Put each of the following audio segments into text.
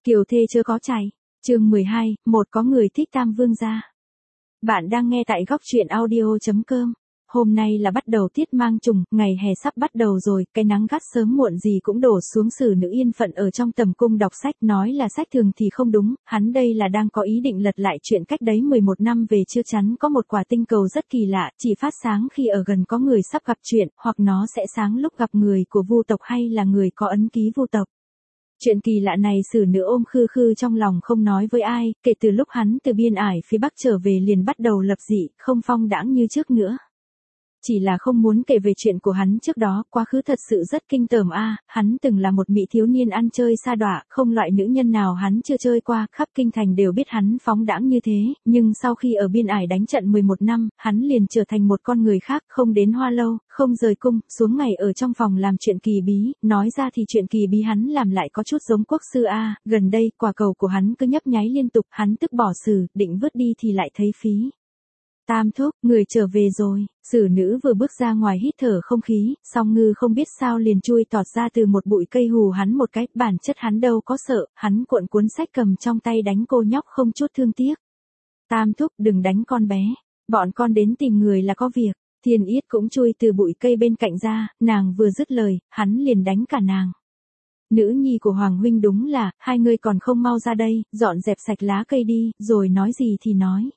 Kiều thê chưa có chày. Chương 12, một có người thích Tam Vương gia. Bạn đang nghe tại góc truyện audio.com. Hôm nay là bắt đầu tiết mang trùng, ngày hè sắp bắt đầu rồi, cái nắng gắt sớm muộn gì cũng đổ xuống. Sử Nữ yên phận ở trong tầm cung đọc sách, nói là sách thường thì không đúng, hắn đây là đang có ý định lật lại chuyện cách đấy 11 năm về. Chưa chắn có một quả tinh cầu rất kỳ lạ, chỉ phát sáng khi ở gần có người sắp gặp chuyện, hoặc nó sẽ sáng lúc gặp người của Vu tộc hay là người có ấn ký Vu tộc. Chuyện kỳ lạ này Sử Nữ ôm khư khư trong lòng không nói với ai, kể từ lúc hắn từ biên ải phía Bắc trở về liền bắt đầu lập dị, không phong đãng như trước nữa. Chỉ là không muốn kể về chuyện của hắn trước đó, quá khứ thật sự rất kinh tởm hắn từng là một mỹ thiếu niên ăn chơi sa đọa, không loại nữ nhân nào hắn chưa chơi qua, khắp kinh thành đều biết hắn phóng đãng như thế, nhưng sau khi ở biên ải đánh trận 11 năm, hắn liền trở thành một con người khác, không đến Hoa Lâu, không rời cung, xuống ngày ở trong phòng làm chuyện kỳ bí, nói ra thì chuyện kỳ bí hắn làm lại có chút giống quốc sư gần đây quả cầu của hắn cứ nhấp nháy liên tục, hắn tức bỏ Sử, định vứt đi thì lại thấy phí. Tam thúc, người trở về rồi. Sử Nữ vừa bước ra ngoài hít thở không khí, Song Ngư không biết sao liền chui tọt ra từ một bụi cây hù hắn một cái, bản chất hắn đâu có sợ, hắn cuộn cuốn sách cầm trong tay đánh cô nhóc không chút thương tiếc. Tam thúc, đừng đánh con bé, bọn con đến tìm người là có việc. Thiên Yết cũng chui từ bụi cây bên cạnh ra, nàng vừa dứt lời, hắn liền đánh cả nàng. Nữ nhi của Hoàng huynh đúng là, hai người còn không mau ra đây, dọn dẹp sạch lá cây đi, rồi nói gì thì nói.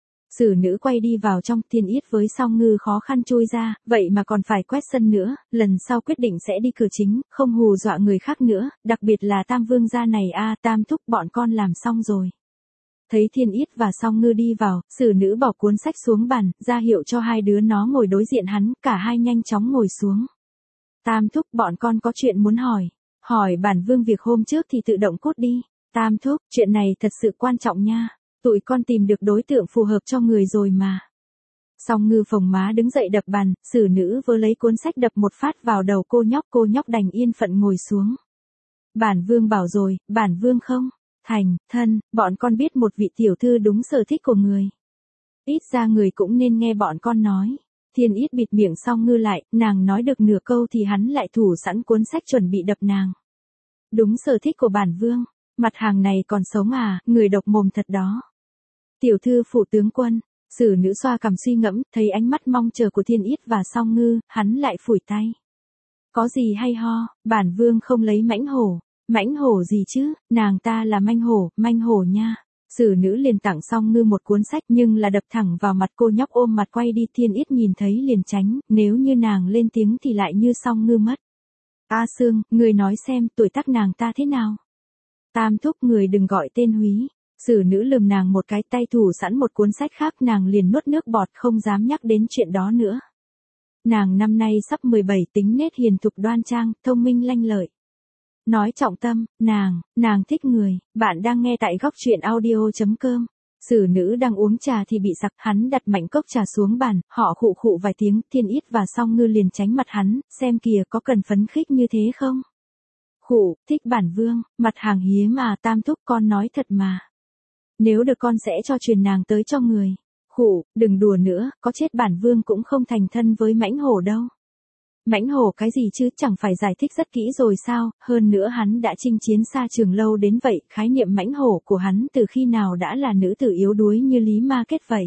Sử Nữ quay đi vào trong, Thiên Yết với Song Ngư khó khăn chui ra, vậy mà còn phải quét sân nữa, lần sau quyết định sẽ đi cửa chính, không hù dọa người khác nữa, đặc biệt là Tam Vương gia này Tam thúc, bọn con làm xong rồi. Thấy Thiên Yết và Song Ngư đi vào, Sử Nữ bỏ cuốn sách xuống bàn, ra hiệu cho hai đứa nó ngồi đối diện hắn, cả hai nhanh chóng ngồi xuống. Tam thúc, bọn con có chuyện muốn hỏi bản vương việc hôm trước thì tự động cút đi. Tam thúc, chuyện này thật sự quan trọng nha. Tụi con tìm được đối tượng phù hợp cho người rồi mà. Song Ngư phồng má đứng dậy đập bàn, Sử Nữ vừa lấy cuốn sách đập một phát vào đầu cô nhóc đành yên phận ngồi xuống. Bản vương bảo rồi, bản vương không thành thân, bọn con biết một vị tiểu thư đúng sở thích của người. Ít ra người cũng nên nghe bọn con nói. Thiên Yết bịt miệng Song Ngư lại, nàng nói được nửa câu thì hắn lại thủ sẵn cuốn sách chuẩn bị đập nàng. Đúng sở thích của bản vương, mặt hàng này còn sống người độc mồm thật đó. Tiểu thư phụ tướng quân, Sử Nữ xoa cằm suy ngẫm, thấy ánh mắt mong chờ của Thiên Yết và Song Ngư, hắn lại phủi tay. Có gì hay ho, bản vương không lấy mãnh hổ gì chứ, nàng ta là manh hổ nha. Sử Nữ liền tặng Song Ngư một cuốn sách nhưng là đập thẳng vào mặt cô nhóc ôm mặt quay đi. Thiên Yết nhìn thấy liền tránh, nếu như nàng lên tiếng thì lại như Song Ngư mất. Sương, người nói xem tuổi tác nàng ta thế nào. Tam thúc, người đừng gọi tên húy. Sử Nữ lườm nàng một cái, tay thủ sẵn một cuốn sách khác, nàng liền nuốt nước bọt không dám nhắc đến chuyện đó nữa. Nàng năm nay sắp 17, tính nết hiền thục đoan trang, thông minh lanh lợi. Nói trọng tâm, nàng thích người. Bạn đang nghe tại góc truyện audio.com. Sử Nữ đang uống trà thì bị sặc, hắn đặt mạnh cốc trà xuống bàn, họ khụ khụ vài tiếng, Thiên Yết và Song Ngư liền tránh mặt hắn, xem kìa có cần phấn khích như thế không? Khụ, thích bản vương, mặt hàng hiếm Tam thúc, con nói thật mà. Nếu được con sẽ cho truyền nàng tới cho người. Khụ, đừng đùa nữa, có chết bản vương cũng không thành thân với mãnh hổ đâu. Mãnh hổ cái gì chứ, chẳng phải giải thích rất kỹ rồi sao, hơn nữa hắn đã chinh chiến xa Trường Lâu đến vậy, khái niệm mãnh hổ của hắn từ khi nào đã là nữ tử yếu đuối như Lý Ma Kết vậy.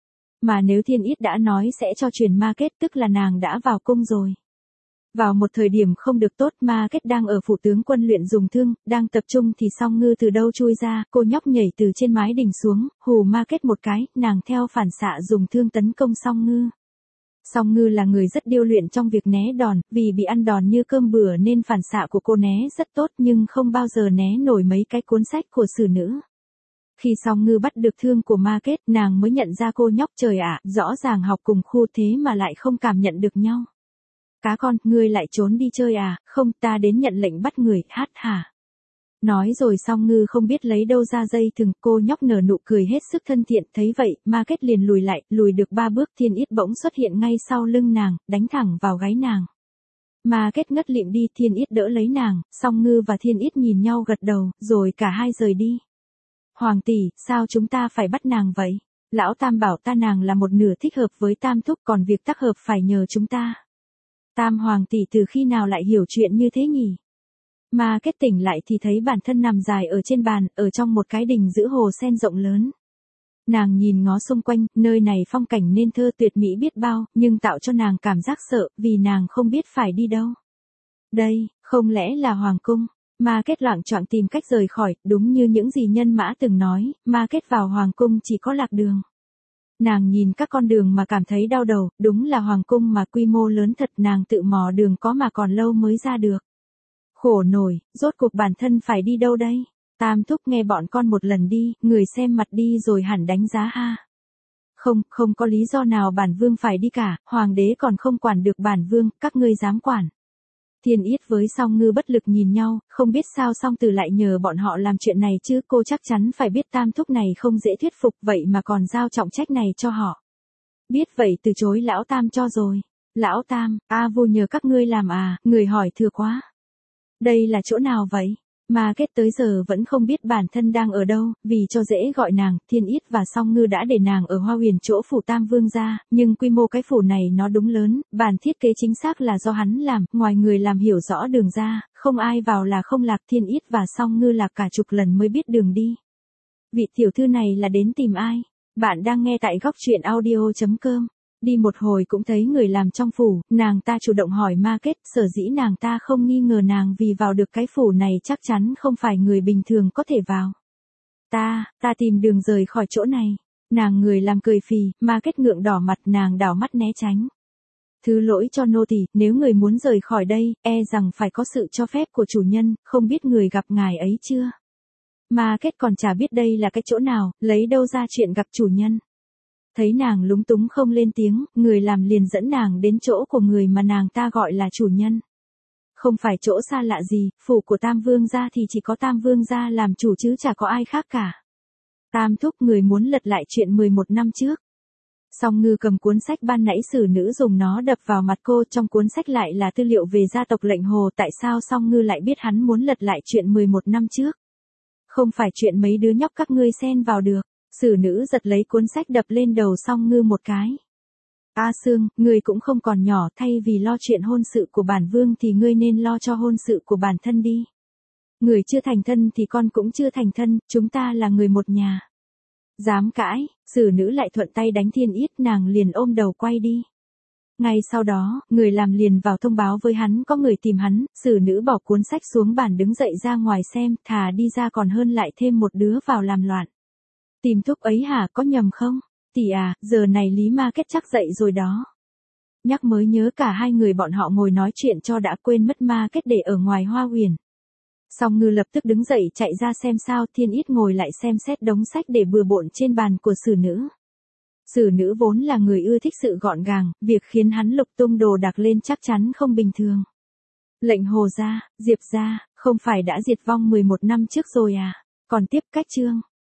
Mà nếu Thiên Yết đã nói sẽ cho truyền Ma Kết, tức là nàng đã vào cung rồi. Vào một thời điểm không được tốt, Ma Kết đang ở phủ tướng quân luyện dùng thương, đang tập trung thì Song Ngư từ đâu chui ra, cô nhóc nhảy từ trên mái đình xuống, hù Ma Kết một cái, nàng theo phản xạ dùng thương tấn công Song Ngư. Song Ngư là người rất điêu luyện trong việc né đòn, vì bị ăn đòn như cơm bữa nên phản xạ của cô né rất tốt nhưng không bao giờ né nổi mấy cái cuốn sách của Sử Nữ. Khi Song Ngư bắt được thương của Ma Kết, nàng mới nhận ra cô nhóc, trời ạ, rõ ràng học cùng khu thế mà lại không cảm nhận được nhau. Cá con, ngươi lại trốn đi chơi không, ta đến nhận lệnh bắt người, hả? Nói rồi Song Ngư không biết lấy đâu ra dây thừng, cô nhóc nở nụ cười hết sức thân thiện, thấy vậy, Ma Kết liền lùi lại, lùi được 3 bước, Thiên Yết bỗng xuất hiện ngay sau lưng nàng, đánh thẳng vào gáy nàng. Ma Kết ngất lịm đi, Thiên Yết đỡ lấy nàng, Song Ngư và Thiên Yết nhìn nhau gật đầu, rồi cả hai rời đi. Hoàng tỷ, sao chúng ta phải bắt nàng vậy? Lão Tam bảo ta nàng là một nửa thích hợp với Tam thúc, còn việc tác hợp phải nhờ chúng ta. Tam hoàng tỷ từ khi nào lại hiểu chuyện như thế nhỉ? Mà kết tỉnh lại thì thấy bản thân nằm dài ở trên bàn, ở trong một cái đình giữa hồ sen rộng lớn. Nàng nhìn ngó xung quanh, nơi này phong cảnh nên thơ tuyệt mỹ biết bao, nhưng tạo cho nàng cảm giác sợ, vì nàng không biết phải đi đâu. Đây, không lẽ là hoàng cung? Ma Kết loạng choạng tìm cách rời khỏi, đúng như những gì Nhân Mã từng nói, Ma Kết vào hoàng cung chỉ có lạc đường. Nàng nhìn các con đường mà cảm thấy đau đầu, đúng là hoàng cung mà quy mô lớn thật, nàng tự mò đường có mà còn lâu mới ra được. Khổ nổi, rốt cuộc bản thân phải đi đâu đây? Tam thúc nghe bọn con một lần đi, người xem mặt đi rồi hẳn đánh giá ha. Không có lý do nào bản vương phải đi cả, hoàng đế còn không quản được bản vương, các ngươi dám quản. Thiên Yết với Song Ngư bất lực nhìn nhau, không biết sao Song Từ lại nhờ bọn họ làm chuyện này chứ, cô chắc chắn phải biết tam thúc này không dễ thuyết phục, vậy mà còn giao trọng trách này cho họ. Biết vậy từ chối lão tam cho rồi. Lão tam, Vu nhờ các ngươi làm à, người hỏi thừa quá. Đây là chỗ nào vậy? Ma Kết tới giờ vẫn không biết bản thân đang ở đâu, vì cho dễ gọi nàng, Thiên Yết và Song Ngư đã để nàng ở Hoa Huyền chỗ phủ Tam Vương gia, nhưng quy mô cái phủ này nó đúng lớn, bản thiết kế chính xác là do hắn làm, ngoài người làm hiểu rõ đường ra, không ai vào là không lạc. Thiên Yết và Song Ngư lạc cả chục lần mới biết đường đi. Vị tiểu thư này là đến tìm ai? Bạn đang nghe tại góc truyện audio.com. Đi một hồi cũng thấy người làm trong phủ, nàng ta chủ động hỏi Ma Kết, sở dĩ nàng ta không nghi ngờ nàng vì vào được cái phủ này chắc chắn không phải người bình thường có thể vào. Ta tìm đường rời khỏi chỗ này. Nàng người làm cười phì, Ma Kết ngượng đỏ mặt, nàng đảo mắt né tránh. Thứ lỗi cho nô tỳ, nếu người muốn rời khỏi đây, rằng phải có sự cho phép của chủ nhân, không biết người gặp ngài ấy chưa? Ma Kết còn chả biết đây là cái chỗ nào, lấy đâu ra chuyện gặp chủ nhân. Thấy nàng lúng túng không lên tiếng, người làm liền dẫn nàng đến chỗ của người mà nàng ta gọi là chủ nhân. Không phải chỗ xa lạ gì, phủ của Tam Vương gia thì chỉ có Tam Vương gia làm chủ chứ chả có ai khác cả. Tam thúc, người muốn lật lại chuyện 11 năm trước. Song Ngư cầm cuốn sách ban nãy Sử Nữ dùng nó đập vào mặt cô, trong cuốn sách lại là tư liệu về gia tộc Lệnh Hồ, tại sao Song Ngư lại biết hắn muốn lật lại chuyện 11 năm trước? Không phải chuyện mấy đứa nhóc các ngươi xen vào được. Sử Nữ giật lấy cuốn sách đập lên đầu Song Ngư một cái. A Sương, ngươi cũng không còn nhỏ, thay vì lo chuyện hôn sự của bản vương thì ngươi nên lo cho hôn sự của bản thân đi. Người chưa thành thân thì con cũng chưa thành thân, chúng ta là người một nhà. Dám cãi, Sử Nữ lại thuận tay đánh Thiên Yết, nàng liền ôm đầu quay đi. Ngay sau đó, người làm liền vào thông báo với hắn có người tìm hắn, Sử Nữ bỏ cuốn sách xuống bàn đứng dậy ra ngoài xem, thà đi ra còn hơn lại thêm một đứa vào làm loạn. Tìm thúc ấy hả, có nhầm không? Tỷ à, giờ này Lý Ma Kết chắc dậy rồi đó. Nhắc mới nhớ cả hai người bọn họ ngồi nói chuyện cho đã quên mất Ma Kết để ở ngoài Hoa Huyền. Song Ngư lập tức đứng dậy chạy ra xem sao. Thiên Yết ngồi lại xem xét đống sách để bừa bộn trên bàn của Sử Nữ. Sử Nữ vốn là người ưa thích sự gọn gàng, việc khiến hắn lục tung đồ đạc lên chắc chắn không bình thường. Lệnh Hồ gia, Diệp gia, không phải đã diệt vong 11 năm trước rồi à? Còn tiếp cách chương.